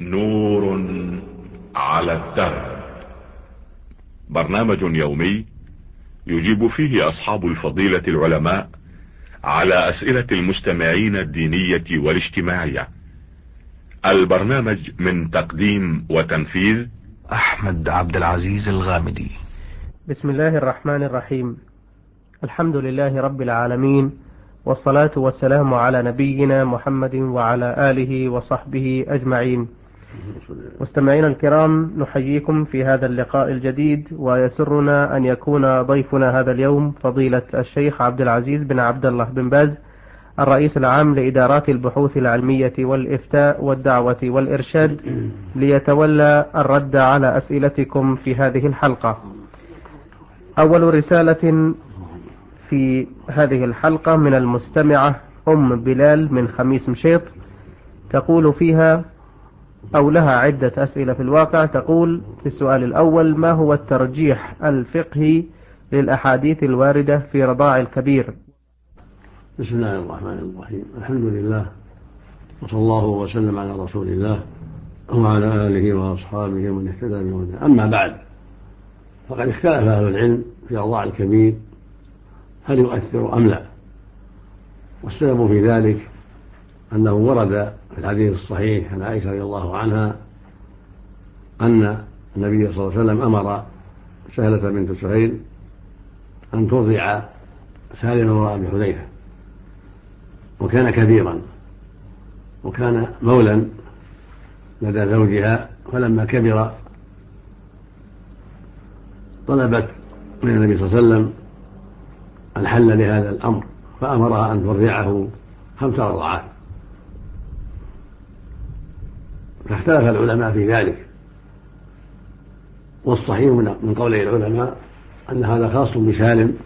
نور على الدرب. برنامج يومي يجيب فيه أصحاب الفضيلة العلماء على أسئلة المستمعين الدينية والاجتماعية. البرنامج من تقديم وتنفيذ أحمد عبد العزيز الغامدي. بسم الله الرحمن الرحيم. الحمد لله رب العالمين، والصلاة والسلام على نبينا محمد وعلى آله وصحبه أجمعين. مستمعينا الكرام، نحييكم في هذا اللقاء الجديد، ويسرنا أن يكون ضيفنا هذا اليوم فضيلة الشيخ عبد العزيز بن عبد الله بن باز، الرئيس العام لإدارات البحوث العلمية والإفتاء والدعوة والإرشاد، ليتولى الرد على أسئلتكم في هذه الحلقة. أول رسالة في هذه الحلقة من المستمعة أم بلال من خميس مشيط، تقول فيها أو لها عدة أسئلة في الواقع. تقول في السؤال الأول: ما هو الترجيح الفقهي للأحاديث الواردة في رضاع الكبير؟ بسم الله الرحمن الرحيم. الحمد لله، وصلى الله وسلم على رسول الله وعلى آله وأصحابه ومن اهتدى بهداه. أما بعد، فقد اختلف أهل العلم في رضاع الكبير هل يؤثر أم لا. والسبب في ذلك أنه ورد في الحديث الصحيح عن عائشة رضي الله عنها أن النبي صلى الله عليه وسلم أمر سهلة بنت سهيل أن ترضع سالم وأبي حذيفة، وكان كبيرا وكان مولا لدى زوجها، فلما كبر طلبت من النبي صلى الله عليه وسلم الحل لهذا الأمر، فأمرها أن ترضعه 5 رضعات. فاختلف العلماء في ذلك، والصحيح من قولي العلماء أن هذا خاص بسالم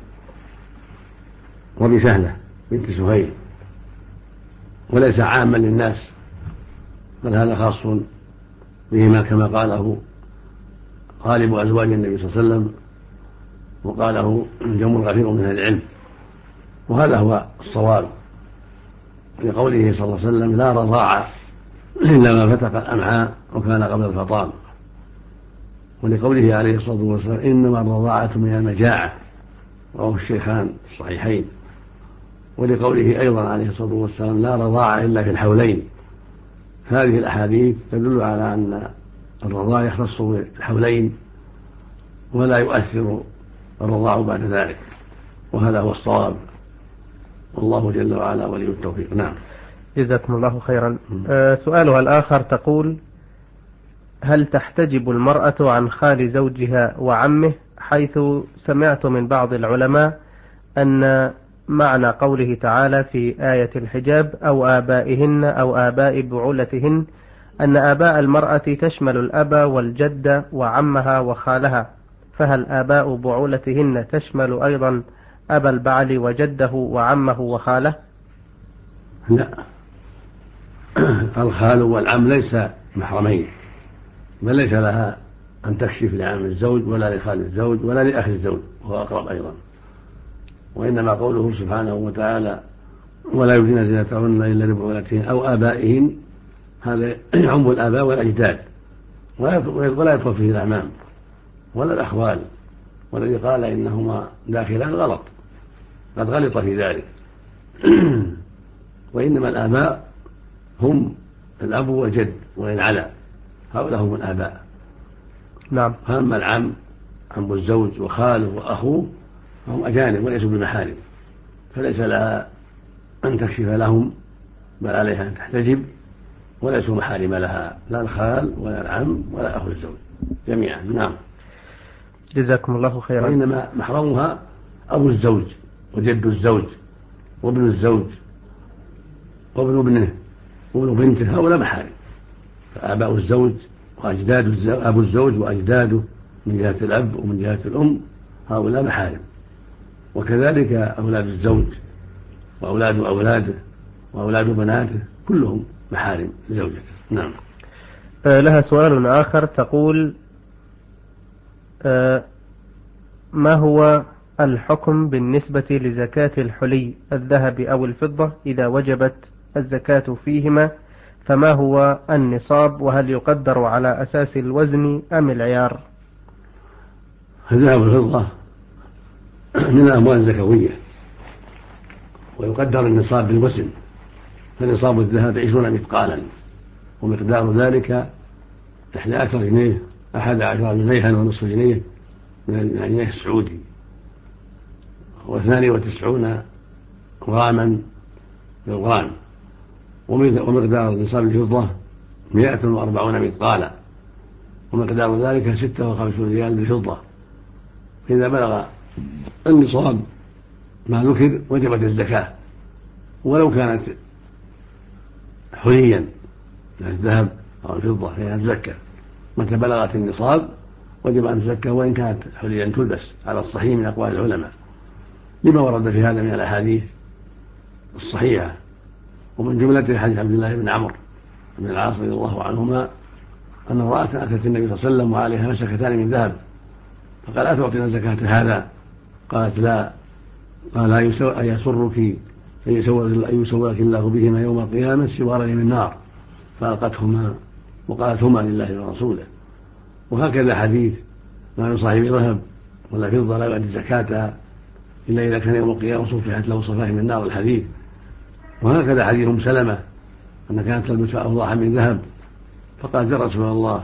وبسهلة بنت سهيل، وليس عاما للناس، بل هذا خاص بهما كما قاله غالب أزواج النبي صلى الله عليه وسلم، وقاله جمهور كثير من أهل العلم، وهذا هو الصواب لقوله صلى الله عليه وسلم: لا رضاعة إلا ما فتق الأمعاء وكان قبل الفطام، ولقوله عليه الصلاة والسلام: إنما الرضاعة من المجاعة، رواه الشيخان الصحيحين، ولقوله أيضا عليه الصلاة والسلام: لا رضاعة إلا في الحولين. هذه الأحاديث تدل على أن الرضاع يختص بالحولين ولا يؤثر الرضاع بعد ذلك، وهذا هو الصواب، والله جل وعلا ولي التوفيق. نعم، جزاكم الله خيرا. سؤالها الآخر تقول: هل تحتجب المرأة عن خال زوجها وعمه؟ حيث سمعت من بعض العلماء أن معنى قوله تعالى في آية الحجاب أو آبائهن أو آباء بعولتهن أن آباء المرأة تشمل الأب والجد وعمها وخالها، فهل آباء بعولتهن تشمل أيضا أبا البعل وجده وعمه وخاله؟ لا، الخال والعم ليس محرمين، بل ليس لها أن تكشف لعم الزوج ولا لخال الزوج ولا لأخ الزوج، وهو أقرب أيضا. وإنما قوله سبحانه وتعالى: ولا يبدين زينتهن إلا لبعولتهن أو آبائهن، هذا يعم الآباء والأجداد، ولا يدخل فيه الأعمام ولا الأخوال، والذي قال إنهما داخلان غلط، قد غلط في ذلك. وإنما الآباء هم الأب والجد وإن علا، هؤلاء هم الآباء. نعم. فأما العم، عم الزوج وخاله وأخوه، فهم أجانب وليسوا بمحارم، فليس لها أن تكشف لهم، بل عليها أن تحتجب، وليسوا محارم لها، لا الخال ولا العم ولا أخو الزوج جميعا. نعم، جزاكم الله خيرا. وإنما محرمها أبو الزوج وجد الزوج وابن الزوج وابن ابنه وابن بنته، هؤلاء محارم. فآباء الزوج وأجداد أبو الزوج وأجداده من جهة الأب ومن جهة الأم، هؤلاء محارم، وكذلك أولاد الزوج وأولاد أولاده وأولاد بناته كلهم محارم لزوجته. نعم. لها سؤال آخر تقول: ما هو الحكم بالنسبة لزكاة الحلي الذهب أو الفضة إذا وجبت الزكاة فيهما فما هو النصاب، وهل يقدر على أساس الوزن أم العيار؟ الذهب والفضة من الأموال الزكوية، ويقدر النصاب بالوزن، فنصاب الذهب 20 مثقالا، ومقدار ذلك 11 جنيه 11 جنيها ونصف جنيه من الجنيه السعودي، و92 غراما بالغرام. ومقدار نصاب الفضة 140 مثقالا، ومقدار ذلك 56 ريال بالفضة. فإذا بلغ النصاب ما ذكر وجبت الزكاة، ولو كانت حليا من الذهب أو الفضة فإنها تزكى. متى بلغت النصاب وجب أن تزكى وإن كانت حليا تلبس، على الصحيح من أقوال العلماء، لما ورد في هذا من الأحاديث الصحيحة. ومن جملة حديث عبد الله بن عمرو بن العاص رضي الله عنهما أن امرأة أتت النبي صلى الله عليه وسلم وعليها مسكتان من ذهب، فقال: أتعطينا زكاة هذا؟ قالت: لا. قال: أيسرك أن يسولك الله بهما يوم القيامة سوارين من نار؟ فألقتهما وقالت: هما لله ورسوله. وهكذا حديث: ما من صاحب ذهب ولا فضة لا يؤدي زكاتها إلا إذا كان يوم القيامة صفحت له صفائح من النار، الحديث. وهكذا حديث أم سلمة أن كانت تلبس أوضاحا من ذهب، فقال: يا رسول الله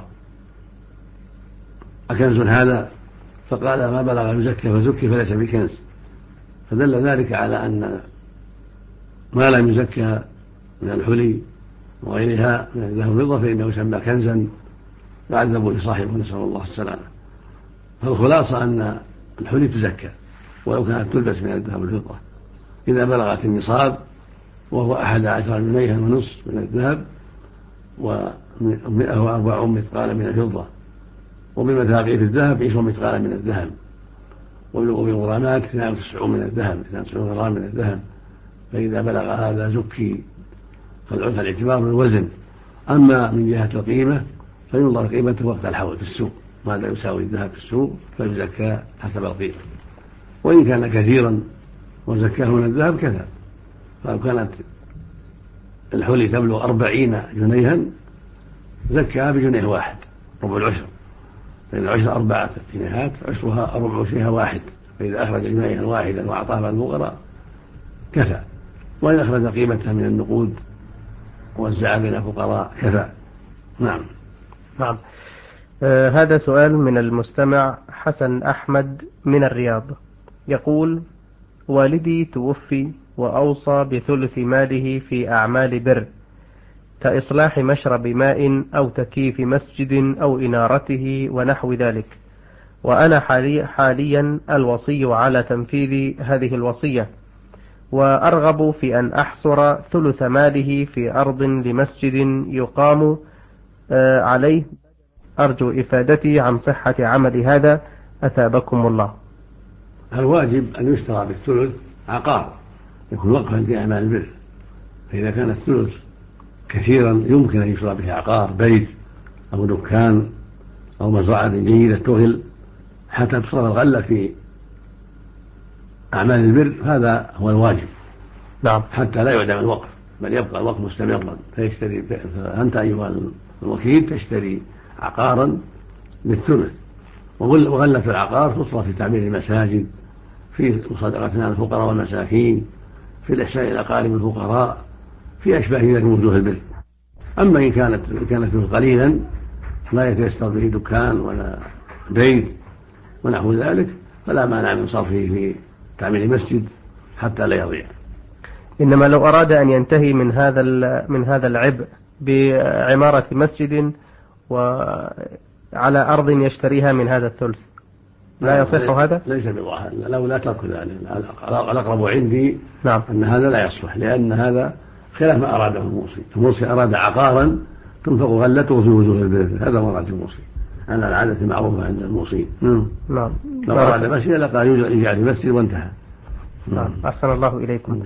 أكنز هذا؟ فقال: ما بلغ يزكى فزكي فليس بكنز. فدل ذلك على أن ما لم يزكى من الحلي وغيرها من الذهب والفضة فإنه يسمى كنزا يعذب لصاحبه، نسأل الله السلامة. فالخلاصة أن الحلي تزكى ولو كانت تلبس من الذهب والفضة إذا بلغت النصاب، وهو 11 جنيها ونصف من الذهب و140 مثقالا من الفضة، وبمثاقيل الذهب 20 مثقالا من الذهب، وبالغرامات 92 من الذهب 92 غرام من الذهب. فإذا بلغ هذا زكي، فالاعتبار بالوزن. أما من جهة القيمة فينظر قيمته وقت الحول في السوق، ماذا يساوي الذهب في السوق فيزكى حسب القيمة، وإن كان كثيرا وزكاه من الذهب كذا. فلو كانت الحلي تبلغ 40 جنيها زكاها بجنيه واحد، ربع العشر، فإن العشر 4 جنيهات عشرها ربع عشرها واحد، فإذا أخرج جنيها واحدا وأعطاها الفقراء كفى، وإن أخرج قيمتها من النقود ووزعها بين الفقراء كفى. نعم. نعم. هذا سؤال من المستمع حسن أحمد من الرياض، يقول: والدي توفي وأوصى بثلث ماله في أعمال بر كإصلاح مشرب ماء أو تكييف مسجد أو إنارته ونحو ذلك، وأنا حاليا الوصي على تنفيذ هذه الوصية، وأرغب في أن أحصر ثلث ماله في أرض لمسجد يقام عليه. أرجو إفادتي عن صحة عمل هذا، أثابكم الله. الواجب أن يشترى بالثلث عقار يكون وقفا في أعمال البر، فإذا كان الثلث كثيرا يمكن أن يشترى به عقار، بيت أو دكان أو مزرعة جيدة تغل حتى تصرف الغلة في أعمال البر، هذا هو الواجب. نعم. حتى لا يعدم الوقف بل يبقى الوقف مستمرا. فأنت أيها الوكيل تشتري عقارا بالثلث، وغلة العقار تصرف في تعمير المساجد، في مصادقتنا الفقراء والمساكين، في الإحسان إلى أقارب الفقراء، في أشباه ذلك من وجوه البر. أما إن كانت قليلا لا يتيسر به دكان ولا بيت ونحو ذلك فلا مانع من صرفه في تعمير المسجد حتى لا يضيع. إنما لو أراد أن ينتهي من هذا العبء بعمارة مسجد وعلى أرض يشتريها من هذا الثلث لا يصح هذا؟ ليس بظاهر، لا ترك ذلك. الأقرب عندي نعم. أن هذا لا يصلح، لأن هذا خلاف ما أراده الموصي. الموصي أراد عقارا تنفق غلته في وجوه البر، هذا مراد الموصي على العادة المعروفة عند الموصين. نعم. لو أراد مسجد لقال يجعل في مسجد وانتهى. نعم. أحسن الله إليكم.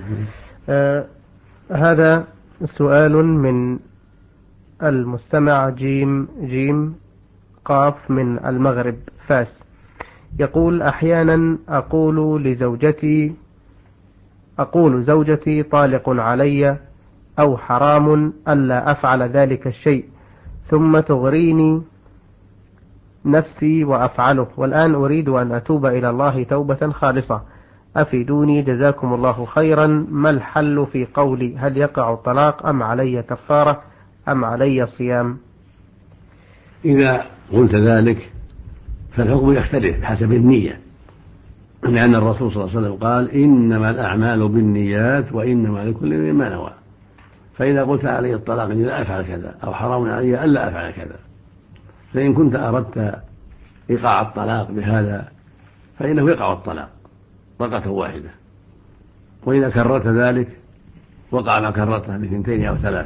هذا سؤال من المستمع جيم قاف من المغرب فاس، يقول: أحيانا أقول زوجتي طالق علي أو حرام ألا أفعل ذلك الشيء ثم تغريني نفسي وأفعله، والآن أريد أن أتوب إلى الله توبة خالصة، أفيدوني جزاكم الله خيرا. ما الحل في قولي هل يقع الطلاق أم علي كفارة أم علي صيام؟ إذا قلت ذلك فالحكم يختلف حسب النية، لأن الرسول صلى الله عليه وسلم قال إنما الأعمال بالنيات وإنما لكل امرئ ما نوى. فإذا قلت علي الطلاق إني لا أفعل كذا أو حرام علي ألا أفعل كذا، فإن كنت أردت إيقاع الطلاق بهذا فإنه يقع الطلاق طلقة واحدة، وإذا كررت ذلك وقع ما كررته بثنتين أو ثلاث.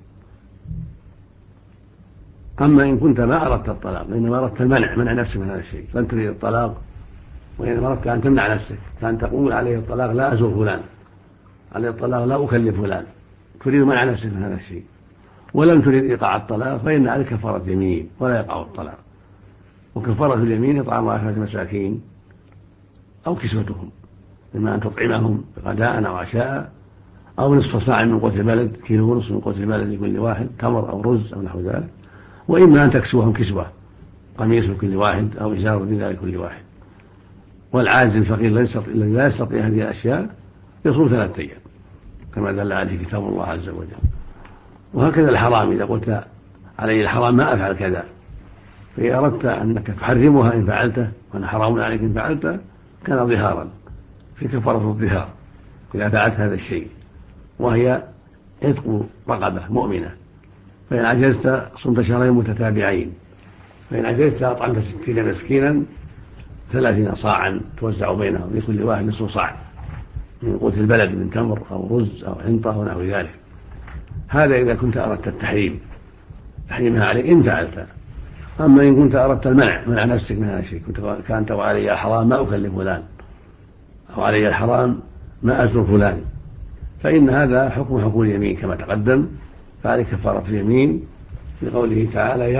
أما إن كنت ما أردت الطلاق وإنما أردت منع نفسك من هذا الشيء، لن تريد الطلاق وإنما أردت أن تمنع نفسك، فأن تقول عليه الطلاق لا أزور فلان، عليه الطلاق لا أكلف فلان، تريد منع نفسك من هذا الشيء ولم تريد إيقاع الطلاق، فإن عليك كفارة يمين ولا يقع الطلاق. وكفارة اليمين إطعام 10 مساكين أو كسوتهم، إما أن تطعمهم غداء أو عشاء أو نصف صاع من قوت البلد، كيلو ونصف من قوت البلد لكل واحد، تمر أو رز أو نحو ذلك، وإما أن تكسوهم كسوة، قميص لكل واحد أو إزار رداء لكل واحد. والعاجز الفقير الذي لا يستطيع هذه الأشياء يصوم 3 أيام كما دل عليه كتاب الله عز وجل. وهكذا الحرام، إذا قلت علي الحرام ما أفعل كذا، فإذا أردت أنك تحرمها إن فعلته وأنا حرام عليك إن فعلته كان ظهارا في كفارة الظهار إذا فعلت هذا الشيء، وهي عتق رقبة مؤمنة. فإن عجزت صمت شهرين متتابعين، فإن عجزت أطعمت 60 مسكينا 30 صاعا توزع بينهم لكل واحد نصف صاع من قوت البلد من تمر أو رز أو حنطة ونحو ذلك. هذا إذا كنت أردت تحريمها عليك إن فعلت. أما إن كنت أردت منع نفسك من هذا الشيء، كانت وعلي الحرام ما أكلف فلان أو علي الحرام ما أزر فلان، فإن هذا حكم اليمين كما تقدم، فعليك كفارة اليمين لقوله تعالى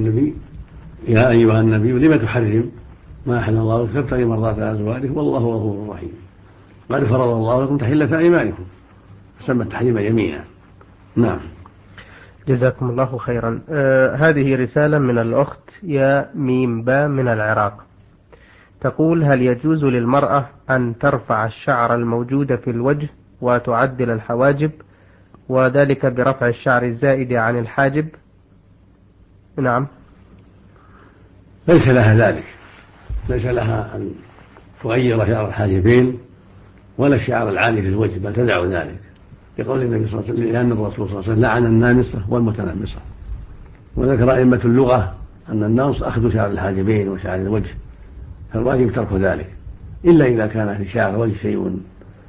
يا أيها النبي لم تحرم ما أحل الله لك تبتغي مرضات أزواجك والله غفور رحيم، قد فرض الله لكم تحلة أيمانكم، فسمى التحريم يمينا. نعم. جزاكم الله خيرا. هذه رسالة من الأخت يا ميم با من العراق، تقول هل يجوز للمرأة أن ترفع الشعر الموجود في الوجه وتعدل الحواجب، وذلك برفع الشعر الزائد عن الحاجب؟ نعم. ليس لها ذلك، ليس لها أن تغير شعر الحاجبين ولا الشعر العالي في الوجه، بل تدع ذلك لقول النبي صلى الله عليه وسلم، لأن الرسول صلى الله عليه وسلم لعن النامصة والمتنمصة. وذكر أئمة اللغة أن النمص أخذ شعر الحاجبين وشعر الوجه، فالواجب ترك ذلك، إلا إذا كان في شعر الوجه شيء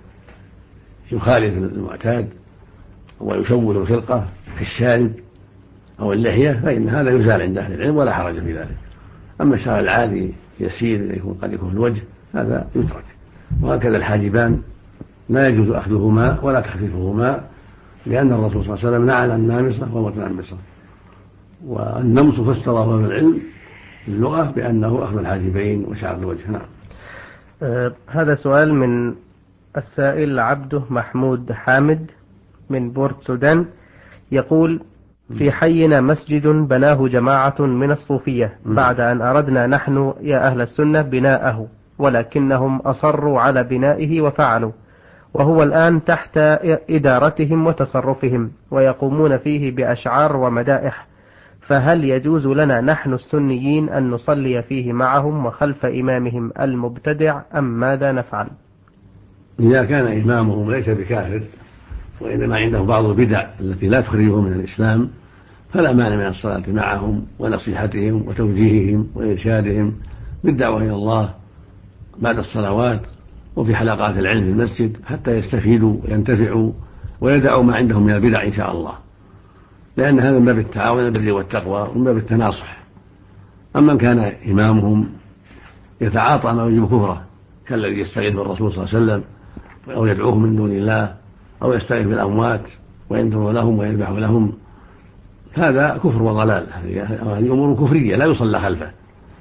يخالف المعتاد ويشوه الخلقة كالشارب أو اللحية، فإن هذا يزال عند أهل العلم ولا حرج في ذلك. أما الشعر العادي يسير قد يكون في الوجه هذا يترك. وهكذا الحاجبان لا يجوز أخذهما ولا تخفيفهما، لأن الرسول صلى الله عليه وسلم لعن النامصة والمتنمصة. والنمص فسره أهل العلم في اللغة بأنه أخذ الحاجبين وشعر الوجه. نعم. هذا سؤال من السائل عبده محمود حامد من بورت سودان، يقول في حينا مسجد بناه جماعة من الصوفية بعد أن أردنا نحن يا أهل السنة بناءه، ولكنهم أصروا على بنائه وفعلوا، وهو الآن تحت إدارتهم وتصرفهم ويقومون فيه بأشعار ومدائح، فهل يجوز لنا نحن السنيين أن نصلي فيه معهم وخلف إمامهم المبتدع أم ماذا نفعل؟ إذا كان إمامهم ليس بكافر وإنما عنده بعض البدع التي لا تخرجهم من الإسلام فلا مانع من الصلاة معهم ونصيحتهم وتوجيههم وإرشادهم بالدعوة إلى الله بعد الصلوات وفي حلقات العلم في المسجد حتى يستفيدوا وينتفعوا ويدعوا ما عندهم من البدع إن شاء الله، لأن هذا من باب التعاون البر والتقوى ومن باب التناصح. أما كان إمامهم يتعاطى ما يوجب كفره كالذي يستغيث بالرسول صلى الله عليه وسلم أو يدعوه من دون الله أو يستغيث بالأموات وينذر لهم ويذبح لهم، هذا كفر وضلال. هذه أمور كفرية لا يصلى خلفه،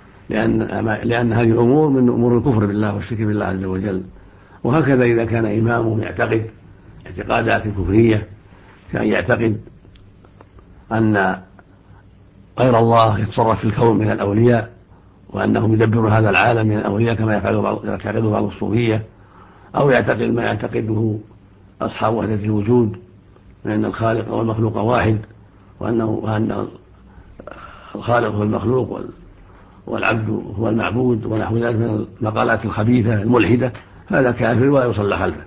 لأن هذه الأمور من أمور الكفر بالله والشرك بالله عز وجل. وهكذا إذا كان إمامهم يعتقد اعتقادات كفرية كأن يعتقد أن غير الله يتصرف في الكون من الأولياء، وأنهم يدبر هذا العالم من الأولياء كما يعتقد بعض الصوفية، أو يعتقد ما يعتقده أصحاب وحدة الوجود من أن الخالق والمخلوق واحد، وأن الخالق هو المخلوق والعبد هو المعبود ونحو ذلك من المقالات الخبيثة الملحدة. هذا كافر ولا يصلى خلفه.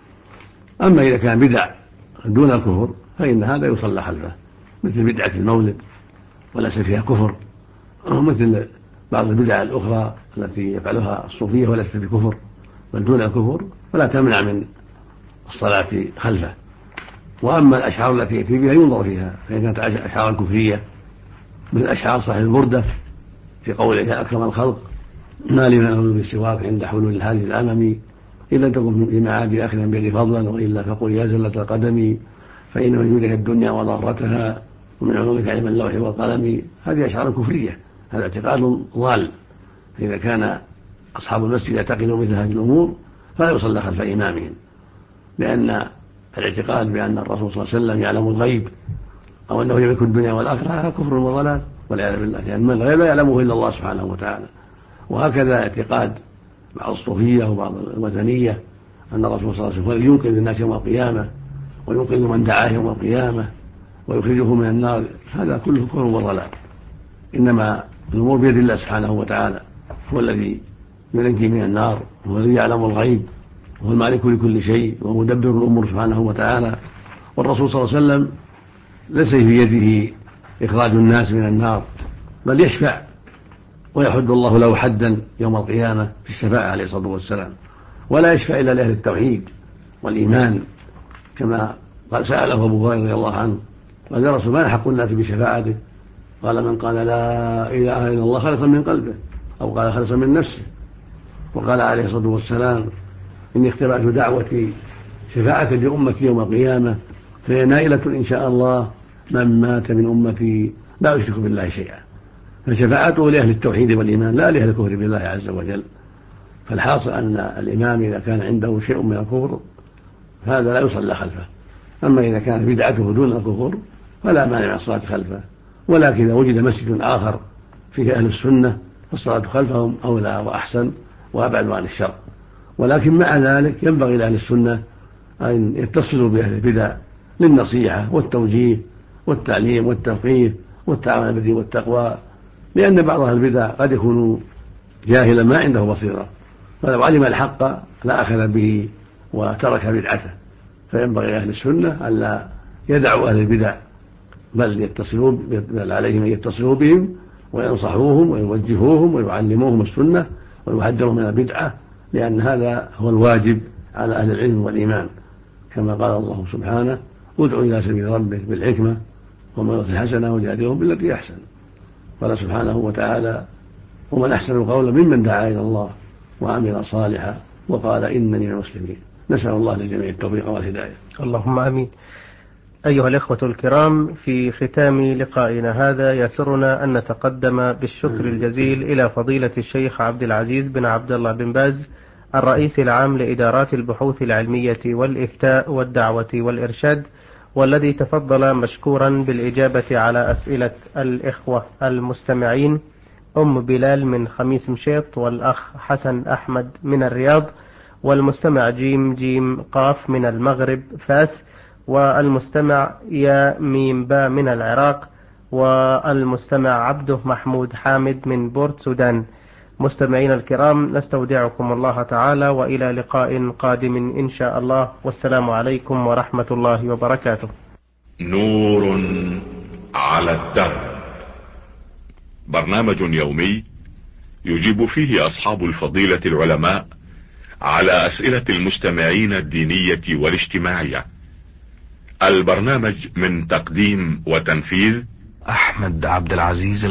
أما إذا كان بدع دون الكفر فإن هذا يصلى خلفه، مثل بدعة المولد وليس فيها كفر، مثل بعض البدع الأخرى التي يفعلها الصوفية وليست بكفر بل دون الكفر، فلا تمنع من الصلاة خلفه. وأما الأشعار التي يأتي بها ينظر فيها، فإن كانت أشعارا كفرية من أشعار صاحب البردة في قوله يا أكرم الخلق ما لمن أقول بالسواك عند حلول الحادث الأممي إلا أن تكن في معاد آخر بيدي فضلا، وإلا فقل يا زلة القدم فإن من جودك الدنيا وضارتها ومن علومك علم اللوح والقلم. هذه أشعار كفرية، هذا اعتقاد ضال. فإذا كان أصحاب المسجد يعتقدون مثل هذه الأمور فلا يصلى خلف إمامهم، لأن الاعتقاد بأن الرسول صلى الله عليه وسلم يعلم الغيب أو أنه يملك الدنيا والآخرة هذا كفر وضلال والعياذ بالله، لأن الغيب لا يعلمه إلا الله سبحانه وتعالى. وهكذا اعتقاد بعض الصوفية وبعض الوثنية أن الرسول صلى الله عليه وسلم ينقذ الناس يوم القيامة وينقذ من دعاه يوم القيامة ويخرجه من النار، هذا كله كفر وضلال. إنما الأمور بيد الله سبحانه وتعالى، هو الذي ينجي من النار، هو الذي يعلم الغيب، وهو المالك لكل شيء ومدبر الأمور سبحانه وتعالى. والرسول صلى الله عليه وسلم ليس في يده إخراج الناس من النار، بل يشفع ويحد الله له حدا يوم القيامة في الشفاعة عليه الصلاة والسلام، ولا يشفع إلا لأهل التوحيد والإيمان، كما قال سأله أبو هريرة رضي الله عنه قال يا رسول ما نحق الناس بشفاعته؟ قال من قال لا إله إلا الله خالصا من قلبه أو قال خالصا من نفسه. وقال عليه الصلاة والسلام إني اختبأت دعوتي شفاعة لأمتي يوم القيامة فهي نائلة إن شاء الله من مات من أمتي لا يشرك بالله شيئا. فشفاعته لأهل التوحيد والإيمان لا لأهل الكفر بالله عز وجل. فالحاصل أن الإمام إذا كان عنده شيء من الكفر هذا لا يصلى خلفه. أما إذا كانت بدعته دون الكفر فلا مانع من الصلاة خلفه، ولكن إذا وجد مسجد آخر فيه أهل السنة فالصلاة خلفهم أولى وأحسن وأبعد عن الشر. ولكن مع ذلك ينبغي لأهل السنة أن يتصلوا بأهل البدع للنصيحة والتوجيه والتعليم والتفقيه والتعاون بالبر والتقوى، لأن بعض أهل البدع قد يكون جاهلا ما عنده بصيرة، فلو علم الحق لا أخذ به وترك بدعته. فينبغي أهل السنة ألا يدعوا أهل البدع بل عليهم أن يتصلوا بهم وينصحوهم ويوجهوهم ويعلموهم السنة ويحذرهم من البدعة، لأن هذا هو الواجب على أهل العلم والإيمان، كما قال الله سبحانه ادع إلى سبيل ربك بالحكمة والموعظة الحسنة وجادلهم بالتي أحسن. قال سبحانه وتعالى ومن أحسن قولا ممن دعا إلى الله وعمل صالحا وقال إنني من المسلمين. نسأل الله للجميع التوفيق والهداية. اللهم آمين. أيها الإخوة الكرام، في ختام لقائنا هذا يسرنا أن نتقدم بالشكر الجزيل إلى فضيلة الشيخ عبد العزيز بن عبد الله بن باز الرئيس العام لإدارات البحوث العلمية والإفتاء والدعوة والإرشاد، والذي تفضل مشكورا بالإجابة على أسئلة الإخوة المستمعين أم بلال من خميس مشيط، والأخ حسن أحمد من الرياض، والمستمع جيم جيم قاف من المغرب فاس، والمستمع يا ميم با من العراق، والمستمع عبده محمود حامد من بورت سودان. مستمعين الكرام، نستودعكم الله تعالى وإلى لقاء قادم إن شاء الله، والسلام عليكم ورحمة الله وبركاته. نور على الدرب، برنامج يومي يجيب فيه أصحاب الفضيلة العلماء على أسئلة المستمعين الدينية والاجتماعية. البرنامج من تقديم وتنفيذ أحمد عبد العزيز